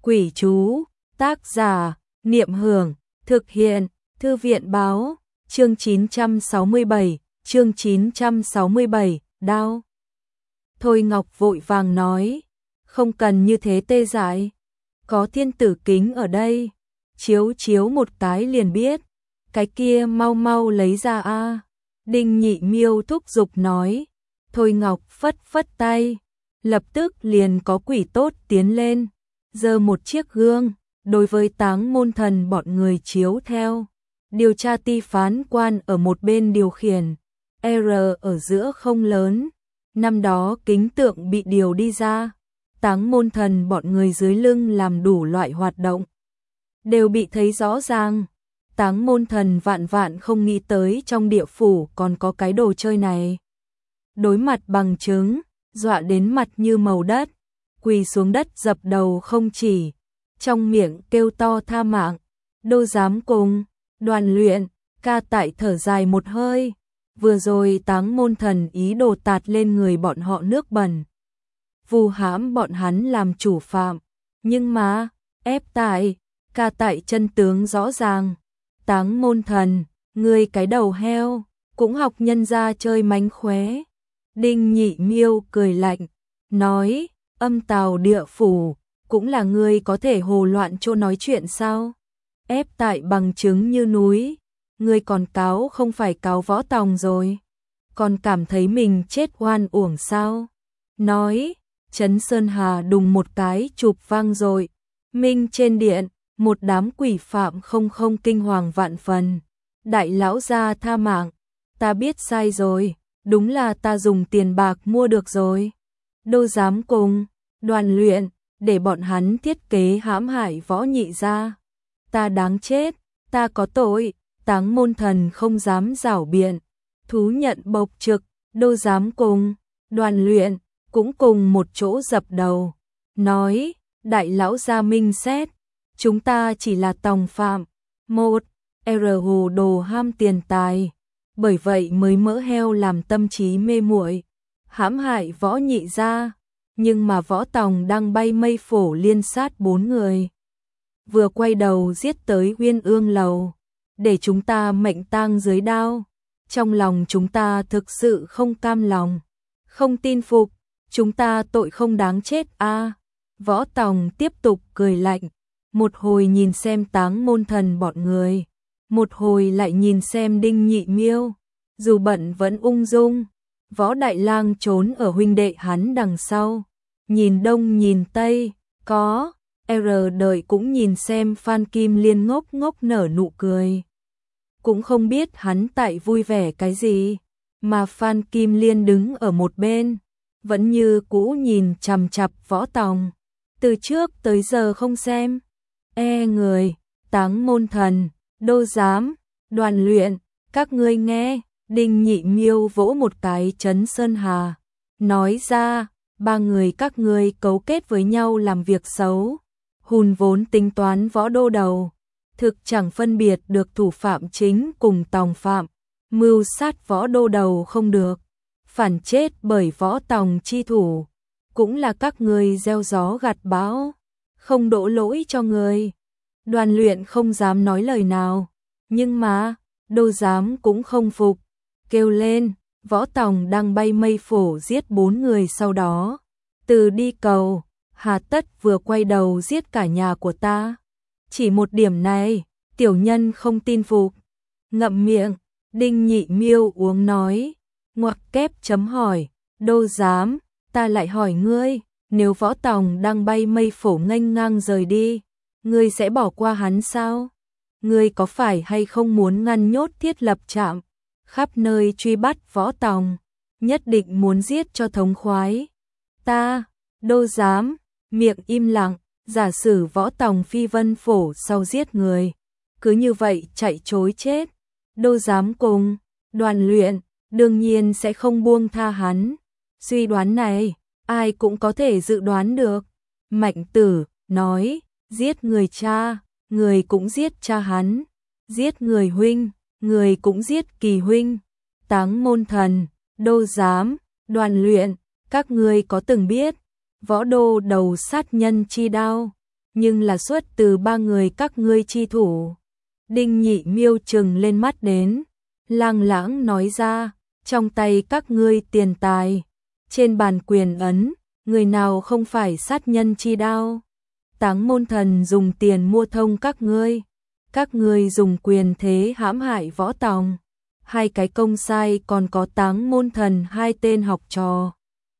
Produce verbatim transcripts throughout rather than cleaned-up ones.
Quỷ chú, tác giả, Niệm Hưởng, thực hiện, Thư viện báo, chương chín trăm sáu mươi bảy, chương chín trăm sáu mươi bảy, đao. Thôi Ngọc vội vàng nói, không cần như thế tê dại, có thiên tử kính ở đây, chiếu chiếu một cái liền biết, cái kia mau mau lấy ra a. Đinh Nhị Miêu thúc giục nói, Thôi Ngọc phất phất tay, lập tức liền có quỷ tốt tiến lên, giơ một chiếc gương, đối với Táng Môn Thần bọn người chiếu theo. Điều tra ti phán quan ở một bên điều khiển, R ở giữa không lớn, năm đó kính tượng bị điều đi ra, Táng Môn Thần bọn người dưới lưng làm đủ loại hoạt động, đều bị thấy rõ ràng. Táng Môn Thần vạn vạn không nghĩ tới trong địa phủ còn có cái đồ chơi này. Đối mặt bằng chứng, dọa đến mặt như màu đất, quỳ xuống đất dập đầu không chỉ, trong miệng kêu to tha mạng, đô dám cùng. Đoàn Luyện, Ca Tại thở dài một hơi, vừa rồi Táng Môn Thần ý đồ tạt lên người bọn họ nước bẩn, vu hãm bọn hắn làm chủ phạm, nhưng mà, ép Tại, Ca Tại chân tướng rõ ràng. Táng Môn Thần, ngươi cái đầu heo, cũng học nhân gia chơi mánh khóe. Đinh Nhị Miêu cười lạnh, nói, âm tào địa phủ, cũng là ngươi có thể hồ loạn chỗ nói chuyện sao? Ép Tại bằng chứng như núi, ngươi còn cáo không phải cáo Võ Tòng rồi, còn cảm thấy mình chết oan uổng sao? Nói, Trấn Sơn Hà đùng một cái chụp vang rồi, minh trên điện, một đám quỷ phạm không không kinh hoàng vạn phần. Đại lão gia tha mạng, ta biết sai rồi, đúng là ta dùng tiền bạc mua được rồi. Đô dám cùng. Đoàn Luyện, để bọn hắn thiết kế hãm hại Võ Nhị gia. Ta đáng chết, ta có tội. Táng Môn Thần không dám giảo biện, thú nhận bộc trực. Đô dám cùng. Đoàn Luyện cũng cùng một chỗ dập đầu, nói, đại lão gia minh xét, chúng ta chỉ là tòng phạm. Một, R hồ đồ ham tiền tài, bởi vậy mới mỡ heo làm tâm trí mê muội, hãm hại Võ Nhị gia, nhưng mà Võ Tòng đang bay mây phổ liên sát bốn người, vừa quay đầu giết tới Uyên Ương lầu, để chúng ta mệnh tang dưới đao. Trong lòng chúng ta thực sự không cam lòng, không tin phục, chúng ta tội không đáng chết a. À, Võ Tòng tiếp tục cười lạnh, một hồi nhìn xem Táng Môn Thần bọn người, một hồi lại nhìn xem Đinh Nhị Miêu, dù bận vẫn ung dung. Võ Đại Lang trốn ở huynh đệ hắn đằng sau, nhìn đông nhìn tây, có R đợi cũng nhìn xem Phan Kim Liên ngốc ngốc nở nụ cười, cũng không biết hắn tại vui vẻ cái gì, mà Phan Kim Liên đứng ở một bên, vẫn như cũ nhìn chằm chằm Võ Tòng, từ trước tới giờ không xem. E người, Táng Môn Thần, Đô Giám, Đoàn Luyện, các ngươi nghe. Đinh Nhị Miêu vỗ một cái Trấn Sơn Hà, nói ra, ba người các ngươi cấu kết với nhau làm việc xấu, hùn vốn tính toán Võ Đô đầu, thực chẳng phân biệt được thủ phạm chính cùng tòng phạm, mưu sát Võ Đô đầu không được, phản chết bởi Võ Tòng chi thủ, cũng là các ngươi gieo gió gặt bão, không đổ lỗi cho người. Đoàn Luyện không dám nói lời nào, nhưng mà, Đô Giám cũng không phục, kêu lên, Võ Tòng đang bay mây phổ giết bốn người sau đó, từ đi cầu, hà tất vừa quay đầu giết cả nhà của ta. Chỉ một điểm này, tiểu nhân không tin phục. Ngậm miệng, Đinh Nhị Miêu uống nói, ngoặc kép chấm hỏi, Đô Giám, ta lại hỏi ngươi, nếu Võ Tòng đang bay mây phổ nghênh ngang rời đi, ngươi sẽ bỏ qua hắn sao? Ngươi có phải hay không muốn ngăn nhốt thiết lập trạm, khắp nơi truy bắt Võ Tòng, nhất định muốn giết cho thống khoái? Ta, Đô Giám, miệng im lặng, giả sử Võ Tòng phi vân phổ sau giết người, cứ như vậy chạy trối chết, Đô Giám cùng. Đoàn Luyện đương nhiên sẽ không buông tha hắn. Suy đoán này, ai cũng có thể dự đoán được. Mạnh Tử nói, giết người cha, người cũng giết cha hắn, giết người huynh, người cũng giết kỳ huynh. Táng Môn Thần, Đô Giám, Đoàn Luyện, các ngươi có từng biết Võ Đô đầu sát nhân chi đao, nhưng là xuất từ ba người các ngươi chi thủ. Đinh Nhị Miêu trừng lên mắt đến, lang lãng nói ra, trong tay các ngươi tiền tài, trên bàn quyền ấn, người nào không phải sát nhân chi đao. Táng Môn Thần dùng tiền mua thông các ngươi, các ngươi dùng quyền thế hãm hại Võ Tòng. Hai cái công sai còn có Táng Môn Thần hai tên học trò.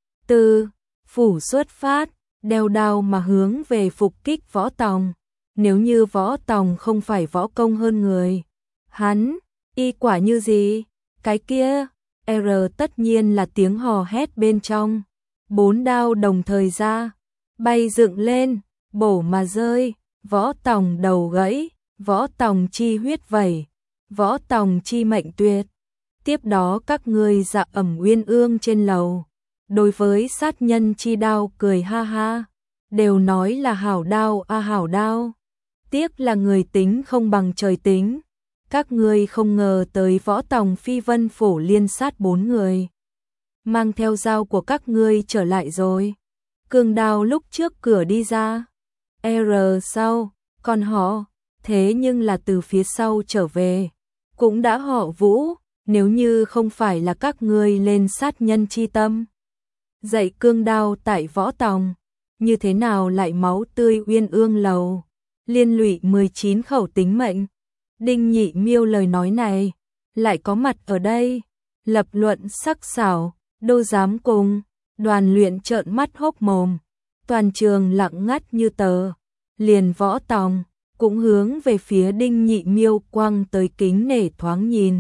Từ phủ xuất phát, đeo đao mà hướng về phục kích Võ Tòng. Nếu như Võ Tòng không phải võ công hơn người, hắn, y quả như gì? Cái kia, R tất nhiên là tiếng hò hét bên trong. Bốn đao đồng thời ra, bay dựng lên, bổ mà rơi, Võ Tòng đầu gãy, Võ Tòng chi huyết vẩy, Võ Tòng chi mệnh tuyệt. Tiếp đó các ngươi dạ ẩm Uyên Ương trên lầu, đối với sát nhân chi đao cười ha ha, đều nói là hảo đao a à hảo đao. Tiếc là người tính không bằng trời tính, các ngươi không ngờ tới Võ Tòng phi vân phổ liên sát bốn người. Mang theo dao của các ngươi trở lại rồi. Cường đao lúc trước cửa đi ra, R sau, còn họ, thế nhưng là từ phía sau trở về, cũng đã họ Vũ, nếu như không phải là các ngươi lên sát nhân chi tâm. Dạy cương đao tại Võ Tòng, như thế nào lại máu tươi Uyên Ương lầu, liên lụy mười chín khẩu tính mệnh. Đinh Nhị Miêu lời nói này, lại có mặt ở đây, lập luận sắc sảo, đâu dám cùng, Đoàn Luyện trợn mắt hốc mồm, toàn trường lặng ngắt như tờ, liền Võ Tòng, cũng hướng về phía Đinh Nhị Miêu quăng tới kính nể thoáng nhìn.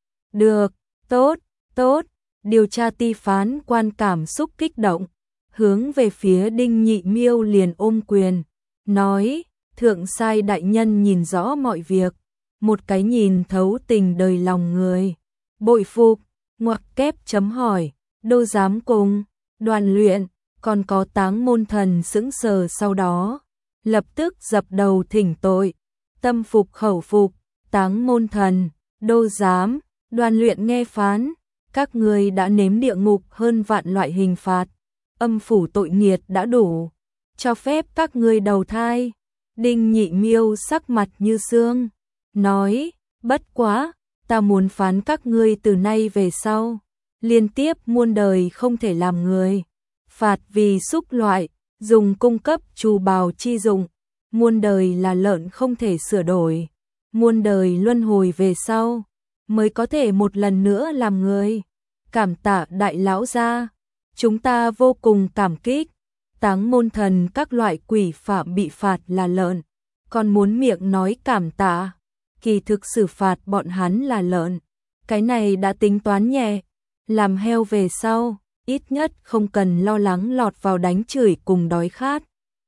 Được, tốt, tốt, điều tra ti phán quan cảm xúc kích động, hướng về phía Đinh Nhị Miêu liền ôm quyền, nói, thượng sai đại nhân nhìn rõ mọi việc, một cái nhìn thấu tình đời lòng người, bội phục, ngoặc kép chấm hỏi, đâu dám cùng, Đoàn Luyện, còn có Táng Môn Thần sững sờ sau đó, lập tức dập đầu thỉnh tội, tâm phục khẩu phục, Táng Môn Thần, đâu dám. Đoàn Luyện nghe phán, các ngươi đã nếm địa ngục hơn vạn loại hình phạt, âm phủ tội nghiệt đã đủ, cho phép các ngươi đầu thai. Đinh Nhị Miêu sắc mặt như xương, nói, bất quá, ta muốn phán các ngươi từ nay về sau, liên tiếp muôn đời không thể làm người, phạt vì xúc loại, dùng cung cấp trù bào chi dụng, muôn đời là lợn không thể sửa đổi, muôn đời luân hồi về sau mới có thể một lần nữa làm người. Cảm tạ đại lão gia, chúng ta vô cùng cảm kích. Táng Môn Thần các loại quỷ phạm bị phạt là lợn, còn muốn miệng nói cảm tạ, kỳ thực xử phạt bọn hắn là lợn, cái này đã tính toán nhẹ, làm heo về sau, ít nhất không cần lo lắng lọt vào đánh chửi cùng đói khát.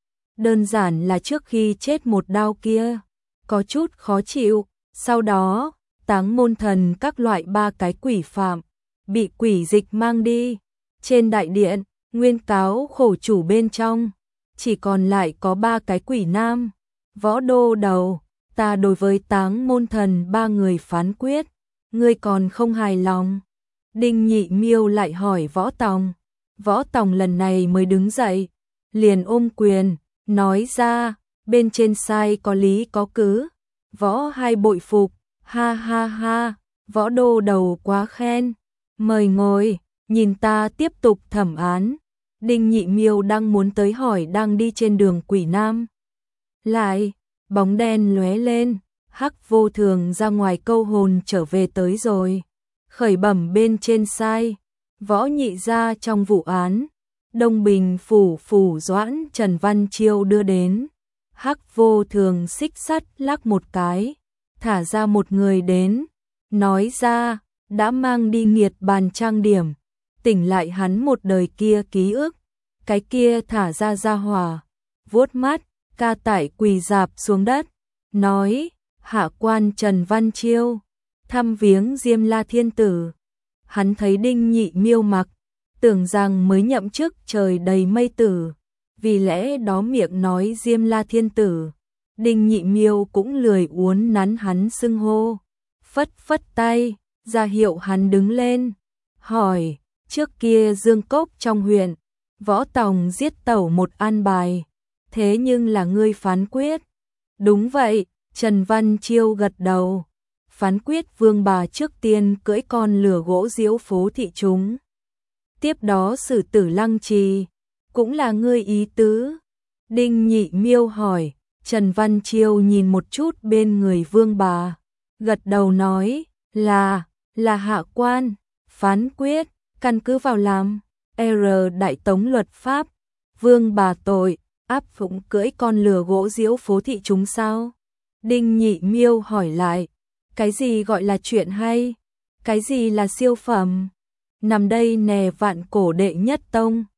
Đơn giản là trước khi chết một đao kia, có chút khó chịu, sau đó Táng Môn Thần các loại ba cái quỷ phạm, bị quỷ dịch mang đi. Trên đại điện, nguyên cáo khổ chủ bên trong, chỉ còn lại có ba cái quỷ nam. Võ Đô Đầu, ta đối với Táng Môn Thần ba người phán quyết, ngươi còn không hài lòng. Đinh Nhị Miêu lại hỏi Võ Tòng. Võ Tòng lần này mới đứng dậy, liền ôm quyền, nói ra, bên trên sai có lý có cứ. Võ hai bội phục. Ha ha ha, Võ Đô Đầu quá khen, mời ngồi, nhìn ta tiếp tục thẩm án. Đinh Nhị Miêu đang muốn tới hỏi đang đi trên đường quỷ nam. Lại, bóng đen lóe lên, Hắc Vô Thường ra ngoài câu hồn trở về tới rồi. Khởi bẩm bên trên sai, Võ nhị gia trong vụ án, Đông Bình phủ phủ Doãn Trần Văn Chiêu đưa đến. Hắc Vô Thường xích sắt lắc một cái, thả ra một người đến, nói ra, đã mang đi nghiệt bàn trang điểm, tỉnh lại hắn một đời kia ký ức. Cái kia thả ra ra hỏa, vuốt mắt, ca tải quỳ dạp xuống đất, nói, hạ quan Trần Văn Chiêu, thăm viếng Diêm La Thiên Tử. Hắn thấy Đinh Nhị Miêu mặc, tưởng rằng mới nhậm chức trời đầy mây tử, vì lẽ đó miệng nói Diêm La Thiên Tử. Đinh Nhị Miêu cũng lười uốn nắn hắn xưng hô, phất phất tay, ra hiệu hắn đứng lên, hỏi, trước kia Dương Cốc trong huyện, Võ Tòng giết tẩu một an bài, Thế nhưng là ngươi phán quyết. Đúng vậy, Trần Văn Chiêu gật đầu. Phán quyết vương bà trước tiên cưỡi con lừa gỗ diễu phố thị chúng. Tiếp đó xử tử Lăng Trì. Cũng là ngươi ý tứ. Đinh Nhị Miêu hỏi. Trần Văn Chiêu nhìn một chút bên người vương bà. Gật đầu nói là, là hạ quan. Phán quyết, căn cứ vào làm. R Đại Tống luật pháp. Vương bà tội, áp dụng cưỡi con lừa gỗ diễu phố thị chúng sao? Đinh Nhị Miêu hỏi lại. Cái gì gọi là chuyện hay? Cái gì là siêu phẩm? Nằm đây nè vạn cổ đệ nhất tông.